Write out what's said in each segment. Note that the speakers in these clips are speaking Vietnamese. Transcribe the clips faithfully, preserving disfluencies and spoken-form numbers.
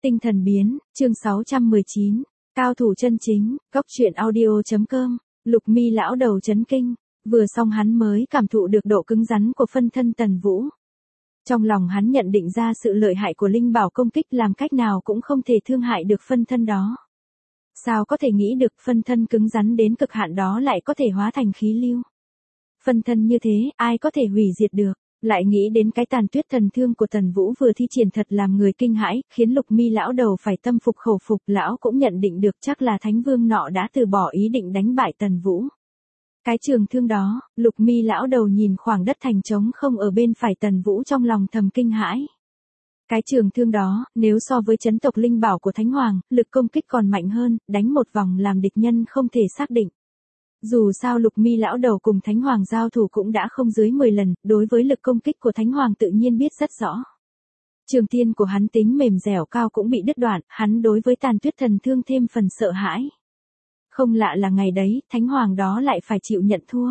Tinh thần biến, chương sáu trăm mười chín, cao thủ chân chính, góc truyện audio.com, Lục Mi lão đầu chấn kinh, vừa xong hắn mới cảm thụ được độ cứng rắn của phân thân Tần Vũ. Trong lòng hắn nhận định ra sự lợi hại của linh bảo công kích làm cách nào cũng không thể thương hại được phân thân đó. Sao có thể nghĩ được phân thân cứng rắn đến cực hạn đó lại có thể hóa thành khí lưu. Phân thân như thế, ai có thể hủy diệt được. Lại nghĩ đến cái tàn tuyết thần thương của Tần Vũ vừa thi triển thật làm người kinh hãi, khiến Lục Mi lão đầu phải tâm phục khẩu phục. Lão cũng nhận định được chắc là Thánh Vương nọ đã từ bỏ ý định đánh bại Tần Vũ. Cái trường thương đó, Lục Mi lão đầu nhìn khoảng đất thành trống không ở bên phải Tần Vũ trong lòng thầm kinh hãi. Cái trường thương đó, nếu so với chấn tộc linh bảo của Thánh Hoàng, lực công kích còn mạnh hơn, đánh một vòng làm địch nhân không thể xác định. Dù sao Lục Mi lão đầu cùng Thánh Hoàng giao thủ cũng đã không dưới mười lần, đối với lực công kích của Thánh Hoàng tự nhiên biết rất rõ. Trường tiên của hắn tính mềm dẻo cao cũng bị đứt đoạn, hắn đối với tàn tuyết thần thương thêm phần sợ hãi. Không lạ là ngày đấy, Thánh Hoàng đó lại phải chịu nhận thua.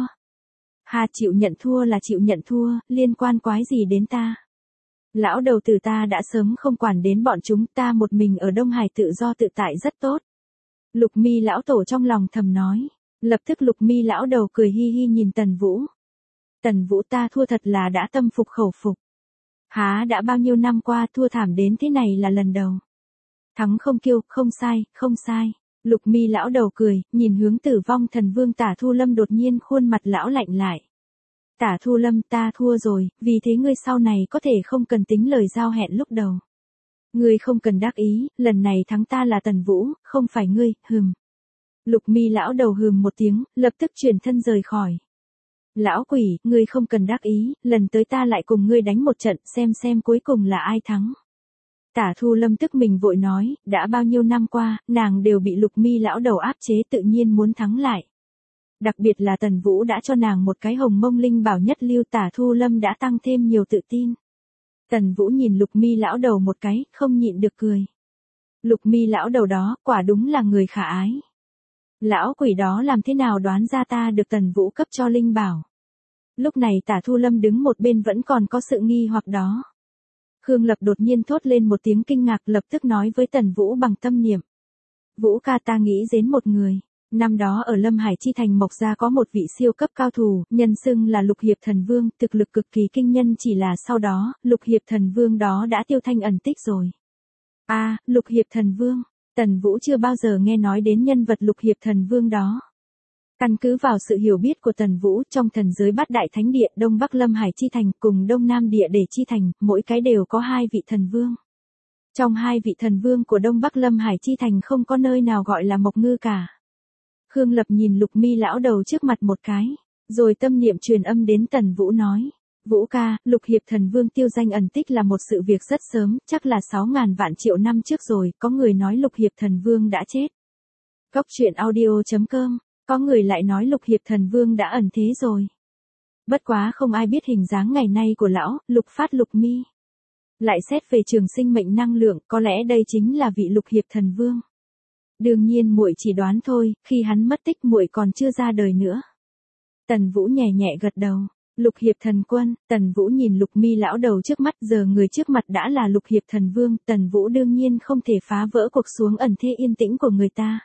Ha, chịu nhận thua là chịu nhận thua, liên quan quái gì đến ta? Lão đầu tử ta đã sớm không quản đến bọn chúng, ta một mình ở Đông Hải tự do tự tại rất tốt. Lục Mi lão tổ trong lòng thầm nói. Lập tức Lục Mi lão đầu cười hi hi nhìn Tần Vũ. Tần Vũ, ta thua thật là đã tâm phục khẩu phục. Há đã bao nhiêu năm qua thua thảm đến thế này là lần đầu. Thắng không kiêu, không sai, không sai. Lục Mi lão đầu cười, nhìn hướng Tử Vong Thần Vương Tả Thu Lâm, đột nhiên khuôn mặt lão lạnh lại. Tả Thu Lâm, ta thua rồi, vì thế ngươi sau này có thể không cần tính lời giao hẹn lúc đầu. Ngươi không cần đắc ý, lần này thắng ta là Tần Vũ, không phải ngươi, hừm. Lục Mi lão đầu hừm một tiếng, lập tức chuyển thân rời khỏi. Lão quỷ, ngươi không cần đắc ý, lần tới ta lại cùng ngươi đánh một trận, xem xem cuối cùng là ai thắng. Tả Thu Lâm tức mình vội nói, đã bao nhiêu năm qua, nàng đều bị Lục Mi lão đầu áp chế, tự nhiên muốn thắng lại. Đặc biệt là Tần Vũ đã cho nàng một cái hồng mông linh bảo nhất lưu, Tả Thu Lâm đã tăng thêm nhiều tự tin. Tần Vũ nhìn Lục Mi lão đầu một cái, không nhịn được cười. Lục Mi lão đầu đó, quả đúng là người khả ái. Lão quỷ đó làm thế nào đoán ra ta được Tần Vũ cấp cho linh bảo. Lúc này Tả Thu Lâm đứng một bên vẫn còn có sự nghi hoặc đó. Khương Lập đột nhiên thốt lên một tiếng kinh ngạc, lập tức nói với Tần Vũ bằng tâm niệm. Vũ ca, ta nghĩ đến một người. Năm đó ở Lâm Hải Chi Thành Mộc Gia có một vị siêu cấp cao thủ, nhân xưng là Lục Hiệp Thần Vương, thực lực cực kỳ kinh nhân, chỉ là sau đó, Lục Hiệp Thần Vương đó đã tiêu thanh ẩn tích rồi. A, à, Lục Hiệp Thần Vương. Tần Vũ chưa bao giờ nghe nói đến nhân vật Lục Hiệp Thần Vương đó. Căn cứ vào sự hiểu biết của Tần Vũ, trong thần giới bát đại thánh địa Đông Bắc Lâm Hải Chi Thành cùng Đông Nam Địa Để Chi Thành, mỗi cái đều có hai vị thần vương. Trong hai vị thần vương của Đông Bắc Lâm Hải Chi Thành không có nơi nào gọi là Mộc Ngư cả. Khương Lập nhìn Lục Mi lão đầu trước mặt một cái, rồi tâm niệm truyền âm đến Tần Vũ nói. Vũ ca, Lục Hiệp Thần Vương tiêu danh ẩn tích là một sự việc rất sớm, chắc là sáu ngàn vạn triệu năm trước rồi, có người nói Lục Hiệp Thần Vương đã chết. Góc truyện audio.com, có người lại nói Lục Hiệp Thần Vương đã ẩn thế rồi. Bất quá không ai biết hình dáng ngày nay của lão, Lục Phát Lục Mi. Lại xét về trường sinh mệnh năng lượng, có lẽ đây chính là vị Lục Hiệp Thần Vương. Đương nhiên muội chỉ đoán thôi, khi hắn mất tích muội còn chưa ra đời nữa. Tần Vũ nhẹ nhẹ gật đầu. Lục Hiệp Thần Quân, Tần Vũ nhìn Lục Mi lão đầu trước mắt, giờ người trước mặt đã là Lục Hiệp Thần Vương, Tần Vũ đương nhiên không thể phá vỡ cuộc xuống ẩn thế yên tĩnh của người ta.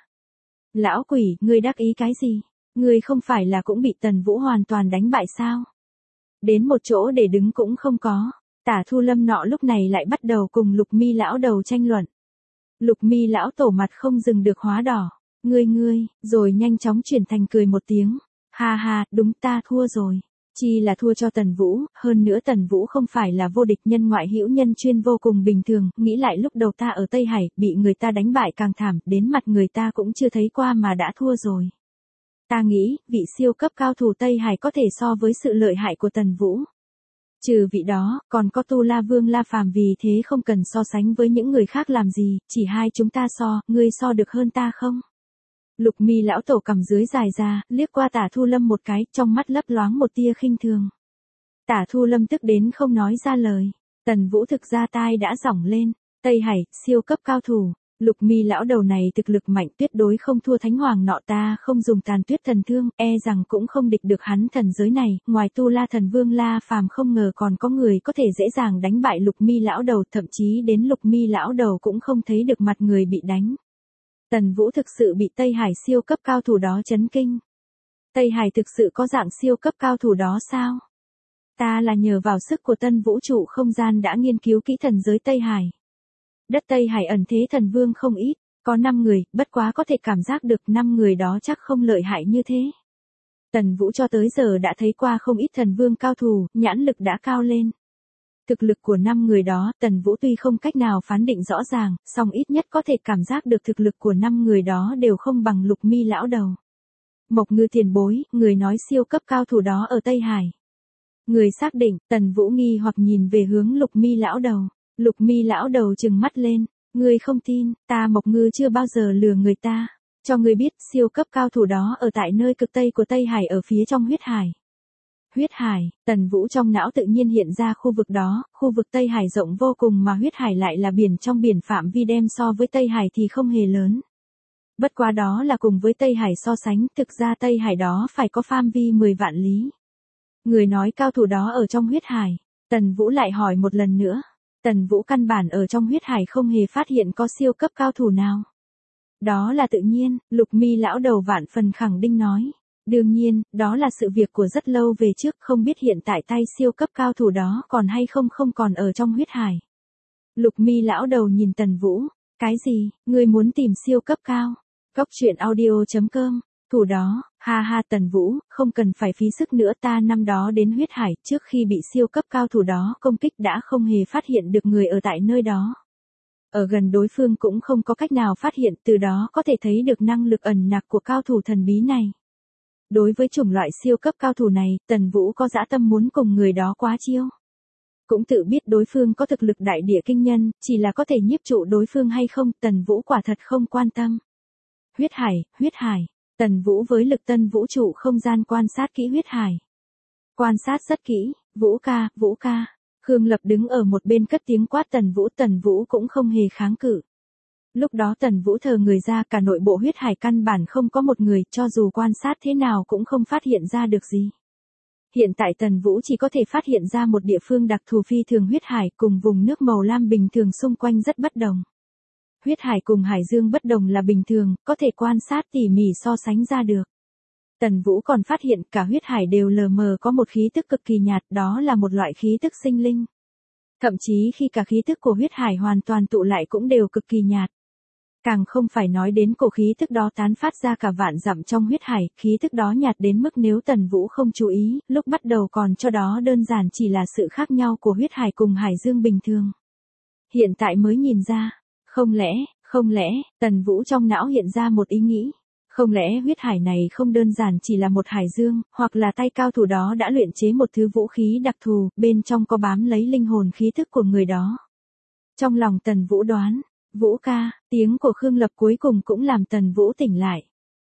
Lão quỷ, ngươi đắc ý cái gì? Ngươi không phải là cũng bị Tần Vũ hoàn toàn đánh bại sao? Đến một chỗ để đứng cũng không có. Tả Thu Lâm nọ lúc này lại bắt đầu cùng Lục Mi lão đầu tranh luận. Lục Mi lão tổ mặt không dừng được hóa đỏ. Ngươi ngươi, rồi nhanh chóng chuyển thành cười một tiếng. Ha ha, đúng, ta thua rồi. Chi là thua cho Tần Vũ, hơn nữa Tần Vũ không phải là vô địch nhân ngoại hữu nhân chuyên vô cùng bình thường, nghĩ lại lúc đầu ta ở Tây Hải, bị người ta đánh bại càng thảm, đến mặt người ta cũng chưa thấy qua mà đã thua rồi. Ta nghĩ, vị siêu cấp cao thủ Tây Hải có thể so với sự lợi hại của Tần Vũ. Trừ vị đó, còn có Tu La Vương La Phàm, vì thế không cần so sánh với những người khác làm gì, chỉ hai chúng ta so, ngươi so được hơn ta không? Lục Mi lão tổ cầm dưới dài ra, liếc qua Tả Thu Lâm một cái, trong mắt lấp loáng một tia khinh thường. Tả Thu Lâm tức đến không nói ra lời. Tần Vũ thực ra tai đã giỏng lên. Tây Hải, siêu cấp cao thủ. Lục Mi lão đầu này thực lực mạnh tuyệt đối không thua thánh hoàng nọ, ta không dùng tàn tuyết thần thương, e rằng cũng không địch được hắn thần giới này, ngoài Tu La thần vương La Phàm không ngờ còn có người có thể dễ dàng đánh bại Lục Mi lão đầu, thậm chí đến Lục Mi lão đầu cũng không thấy được mặt người bị đánh. Tần Vũ thực sự bị Tây Hải siêu cấp cao thủ đó chấn kinh. Tây Hải thực sự có dạng siêu cấp cao thủ đó sao? Ta là nhờ vào sức của tân vũ trụ không gian đã nghiên cứu kỹ thần giới Tây Hải. Đất Tây Hải ẩn thế thần vương không ít, có năm người, bất quá có thể cảm giác được năm người đó chắc không lợi hại như thế. Tần Vũ cho tới giờ đã thấy qua không ít thần vương cao thủ, nhãn lực đã cao lên. Thực lực của năm người đó, Tần Vũ tuy không cách nào phán định rõ ràng, song ít nhất có thể cảm giác được thực lực của năm người đó đều không bằng Lục Mi lão đầu. Mộc Ngư tiền bối, người nói siêu cấp cao thủ đó ở Tây Hải. Người xác định, Tần Vũ nghi hoặc nhìn về hướng Lục Mi lão đầu. Lục Mi lão đầu trừng mắt lên, ngươi không tin, ta Mộc Ngư chưa bao giờ lừa người ta. Cho ngươi biết, siêu cấp cao thủ đó ở tại nơi cực tây của Tây Hải ở phía trong huyết hải. Huyết hải, Tần Vũ trong não tự nhiên hiện ra khu vực đó, khu vực Tây Hải rộng vô cùng mà huyết hải lại là biển trong biển, phạm vi đem so với Tây Hải thì không hề lớn. Bất quá đó là cùng với Tây Hải so sánh, thực ra Tây Hải đó phải có phạm vi mười vạn lý. Người nói cao thủ đó ở trong huyết hải, Tần Vũ lại hỏi một lần nữa. Tần Vũ căn bản ở trong huyết hải không hề phát hiện có siêu cấp cao thủ nào. Đó là tự nhiên, Lục Mi lão đầu vạn phần khẳng định nói. Đương nhiên, đó là sự việc của rất lâu về trước, không biết hiện tại tay siêu cấp cao thủ đó còn hay không không còn ở trong huyết hải. Lục Mi lão đầu nhìn Tần Vũ, cái gì, ngươi muốn tìm siêu cấp cao? Cốc truyện audio chấm com, thủ đó, ha ha Tần Vũ, không cần phải phí sức nữa, ta năm đó đến huyết hải trước khi bị siêu cấp cao thủ đó công kích đã không hề phát hiện được người ở tại nơi đó. Ở gần đối phương cũng không có cách nào phát hiện, từ đó có thể thấy được năng lực ẩn nặc của cao thủ thần bí này. Đối với chủng loại siêu cấp cao thủ này, Tần Vũ có dã tâm muốn cùng người đó quá chiêu. Cũng tự biết đối phương có thực lực đại địa kinh nhân, chỉ là có thể nhiếp trụ đối phương hay không, Tần Vũ quả thật không quan tâm. Huyết hải, huyết hải, Tần Vũ với lực tân vũ trụ không gian quan sát kỹ huyết hải. Quan sát rất kỹ, Vũ ca, Vũ ca. Khương Lập đứng ở một bên cất tiếng quát Tần Vũ, Tần Vũ cũng không hề kháng cự. Lúc đó Tần Vũ thờ người ra, cả nội bộ huyết hải căn bản không có một người, cho dù quan sát thế nào cũng không phát hiện ra được gì. Hiện tại Tần Vũ chỉ có thể phát hiện ra một địa phương đặc thù phi thường huyết hải cùng vùng nước màu lam bình thường xung quanh rất bất đồng. Huyết hải cùng hải dương bất đồng là bình thường, có thể quan sát tỉ mỉ so sánh ra được. Tần Vũ còn phát hiện cả huyết hải đều lờ mờ có một khí tức cực kỳ nhạt, đó là một loại khí tức sinh linh. Thậm chí khi cả khí tức của huyết hải hoàn toàn tụ lại cũng đều cực kỳ nhạt. Càng không phải nói đến cổ khí tức đó tán phát ra cả vạn dặm trong huyết hải, khí tức đó nhạt đến mức nếu Tần Vũ không chú ý, lúc bắt đầu còn cho đó đơn giản chỉ là sự khác nhau của huyết hải cùng hải dương bình thường. Hiện tại mới nhìn ra, không lẽ, không lẽ, Tần Vũ trong não hiện ra một ý nghĩ. Không lẽ huyết hải này không đơn giản chỉ là một hải dương, hoặc là tay cao thủ đó đã luyện chế một thứ vũ khí đặc thù, bên trong có bám lấy linh hồn khí thức của người đó. Trong lòng Tần Vũ đoán, Vũ ca, tiếng của Khương Lập cuối cùng cũng làm Tần Vũ tỉnh lại.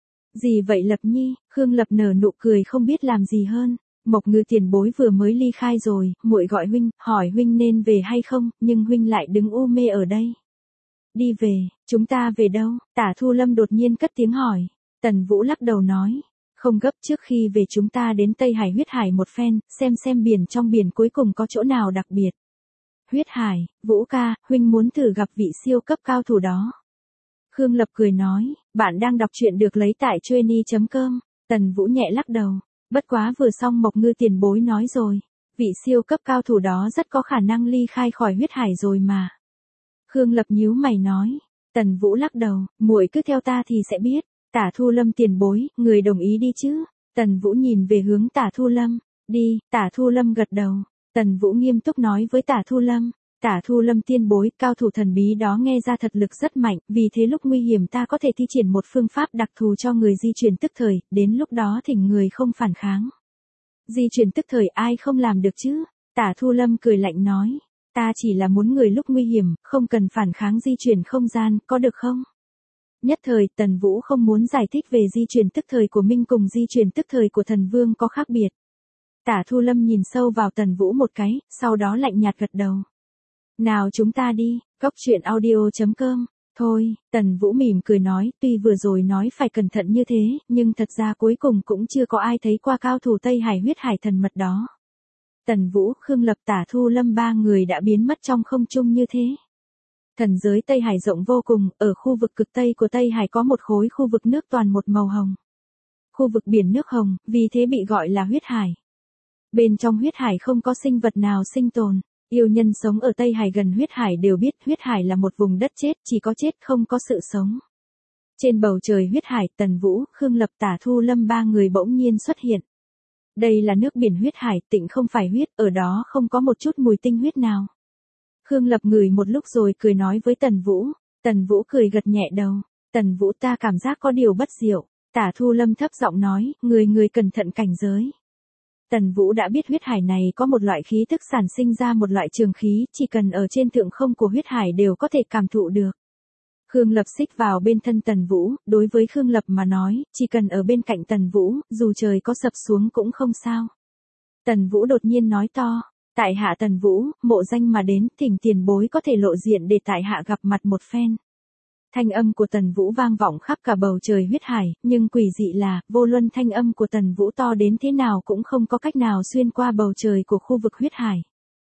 Gì vậy Lập Nhi? Khương Lập nở nụ cười không biết làm gì hơn. Mộc Ngư tiền bối vừa mới ly khai rồi, muội gọi huynh, hỏi huynh nên về hay không, nhưng huynh lại đứng u mê ở đây. Đi về, chúng ta về đâu? Tả Thu Lâm đột nhiên cất tiếng hỏi. Tần Vũ lắc đầu nói, không gấp, trước khi về chúng ta đến Tây Hải huyết hải một phen, xem xem biển trong biển cuối cùng có chỗ nào đặc biệt. Huyết hải, Vũ ca, huynh muốn thử gặp vị siêu cấp cao thủ đó. Khương Lập cười nói, bạn đang đọc truyện được lấy tại chueny chấm com. Tần Vũ nhẹ lắc đầu, bất quá vừa xong Mộc Ngư tiền bối nói rồi, vị siêu cấp cao thủ đó rất có khả năng ly khai khỏi huyết hải rồi mà. Khương Lập nhíu mày nói, Tần Vũ lắc đầu, muội cứ theo ta thì sẽ biết. Tả Thu Lâm tiền bối, người đồng ý đi chứ? Tần Vũ nhìn về hướng Tả Thu Lâm, đi, Tả Thu Lâm gật đầu. Tần Vũ nghiêm túc nói với Tả Thu Lâm, Tả Thu Lâm tiên bối, cao thủ thần bí đó nghe ra thật lực rất mạnh, vì thế lúc nguy hiểm ta có thể thi triển một phương pháp đặc thù cho người di chuyển tức thời, đến lúc đó thỉnh người không phản kháng. Di chuyển tức thời ai không làm được chứ? Tả Thu Lâm cười lạnh nói, ta chỉ là muốn người lúc nguy hiểm, không cần phản kháng di chuyển không gian, có được không? Nhất thời, Tần Vũ không muốn giải thích về di chuyển tức thời của Minh cùng di chuyển tức thời của thần vương có khác biệt. Tả Thu Lâm nhìn sâu vào Tần Vũ một cái, sau đó lạnh nhạt gật đầu. Nào chúng ta đi, cốc truyện audio chấm com. Thôi, Tần Vũ mỉm cười nói, tuy vừa rồi nói phải cẩn thận như thế, nhưng thật ra cuối cùng cũng chưa có ai thấy qua cao thủ Tây Hải huyết hải thần mật đó. Tần Vũ, Khương Lập, Tả Thu Lâm ba người đã biến mất trong không trung như thế. Thần giới Tây Hải rộng vô cùng, ở khu vực cực Tây của Tây Hải có một khối khu vực nước toàn một màu hồng. Khu vực biển nước hồng, vì thế bị gọi là huyết hải. Bên trong huyết hải không có sinh vật nào sinh tồn. Yêu nhân sống ở Tây Hải gần huyết hải đều biết huyết hải là một vùng đất chết, chỉ có chết không có sự sống. Trên bầu trời huyết hải, Tần Vũ, Khương Lập, Tả Thu Lâm ba người bỗng nhiên xuất hiện. Đây là nước biển huyết hải, tịnh không phải huyết, ở đó không có một chút mùi tinh huyết nào. Khương Lập ngửi một lúc rồi cười nói với Tần Vũ. Tần Vũ cười gật nhẹ đầu. Tần Vũ, ta cảm giác có điều bất diệu. Tả Thu Lâm thấp giọng nói, người người cẩn thận cảnh giới. Tần Vũ đã biết huyết hải này có một loại khí tức sản sinh ra một loại trường khí, chỉ cần ở trên thượng không của huyết hải đều có thể cảm thụ được. Khương Lập xích vào bên thân Tần Vũ, đối với Khương Lập mà nói, chỉ cần ở bên cạnh Tần Vũ, dù trời có sập xuống cũng không sao. Tần Vũ đột nhiên nói to, tại hạ Tần Vũ, mộ danh mà đến, thỉnh tiền bối có thể lộ diện để tại hạ gặp mặt một phen. Thanh âm của Tần Vũ vang vọng khắp cả bầu trời huyết hải, nhưng quỷ dị là, vô luân thanh âm của Tần Vũ to đến thế nào cũng không có cách nào xuyên qua bầu trời của khu vực huyết hải.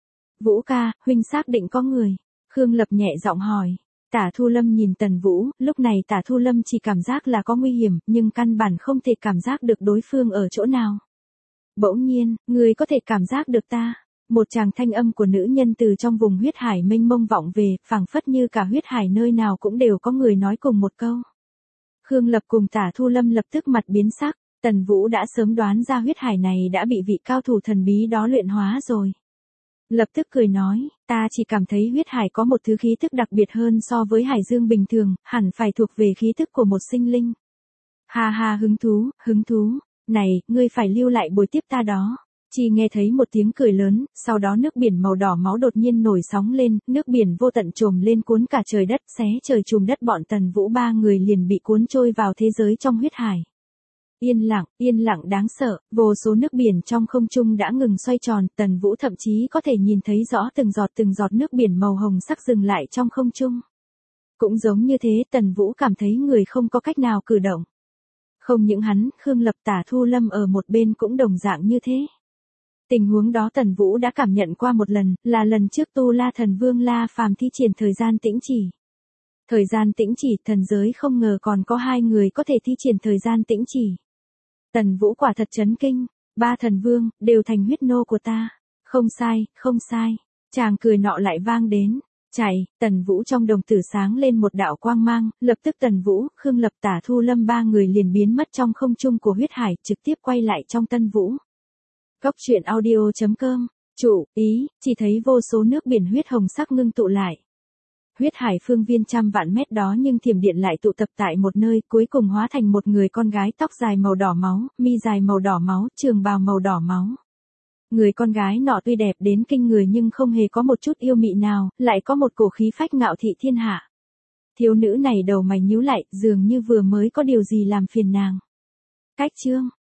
Vũ ca, huynh xác định có người. Khương Lập nhẹ giọng hỏi. Tả Thu Lâm nhìn Tần Vũ, lúc này Tả Thu Lâm chỉ cảm giác là có nguy hiểm, nhưng căn bản không thể cảm giác được đối phương ở chỗ nào. Bỗng nhiên, người có thể cảm giác được ta. Một tràng thanh âm của nữ nhân từ trong vùng huyết hải mênh mông vọng về, phảng phất như cả huyết hải nơi nào cũng đều có người nói cùng một câu. Khương Lập cùng Tả Thu Lâm lập tức mặt biến sắc, Tần Vũ đã sớm đoán ra huyết hải này đã bị vị cao thủ thần bí đó luyện hóa rồi. Lập tức cười nói, ta chỉ cảm thấy huyết hải có một thứ khí thức đặc biệt hơn so với hải dương bình thường, hẳn phải thuộc về khí thức của một sinh linh. Ha ha, hứng thú, hứng thú, này, ngươi phải lưu lại buổi tiếp ta đó. Chỉ nghe thấy một tiếng cười lớn, sau đó nước biển màu đỏ máu đột nhiên nổi sóng lên, nước biển vô tận trồm lên cuốn cả trời đất, xé trời trùm đất, bọn Tần Vũ ba người liền bị cuốn trôi vào thế giới trong huyết hải. Yên lặng, yên lặng đáng sợ, vô số nước biển trong không trung đã ngừng xoay tròn, Tần Vũ thậm chí có thể nhìn thấy rõ từng giọt từng giọt nước biển màu hồng sắc dừng lại trong không trung. Cũng giống như thế, Tần Vũ cảm thấy người không có cách nào cử động. Không những hắn, Khương Lập, Tả Thu Lâm ở một bên cũng đồng dạng như thế. Tình huống đó Tần Vũ đã cảm nhận qua một lần, là lần trước Tu La Thần Vương La Phàm thi triển thời gian tĩnh chỉ. Thời gian tĩnh chỉ, thần giới không ngờ còn có hai người có thể thi triển thời gian tĩnh chỉ. Tần Vũ quả thật chấn kinh, ba thần vương, đều thành huyết nô của ta. Không sai, không sai, chàng cười nọ lại vang đến. Chạy, Tần Vũ trong đồng tử sáng lên một đạo quang mang, lập tức Tần Vũ, Khương Lập, Tả Thu Lâm ba người liền biến mất trong không trung của huyết hải, trực tiếp quay lại trong Tân Vũ. Góc truyện audio chấm com, chủ, ý, chỉ thấy vô số nước biển huyết hồng sắc ngưng tụ lại. Huyết hải phương viên trăm vạn mét đó nhưng thiểm điện lại tụ tập tại một nơi, cuối cùng hóa thành một người con gái tóc dài màu đỏ máu, mi dài màu đỏ máu, trường bào màu đỏ máu. Người con gái nọ tuy đẹp đến kinh người nhưng không hề có một chút yêu mị nào, lại có một cổ khí phách ngạo thị thiên hạ. Thiếu nữ này đầu mày nhíu lại, dường như vừa mới có điều gì làm phiền nàng. Cách chương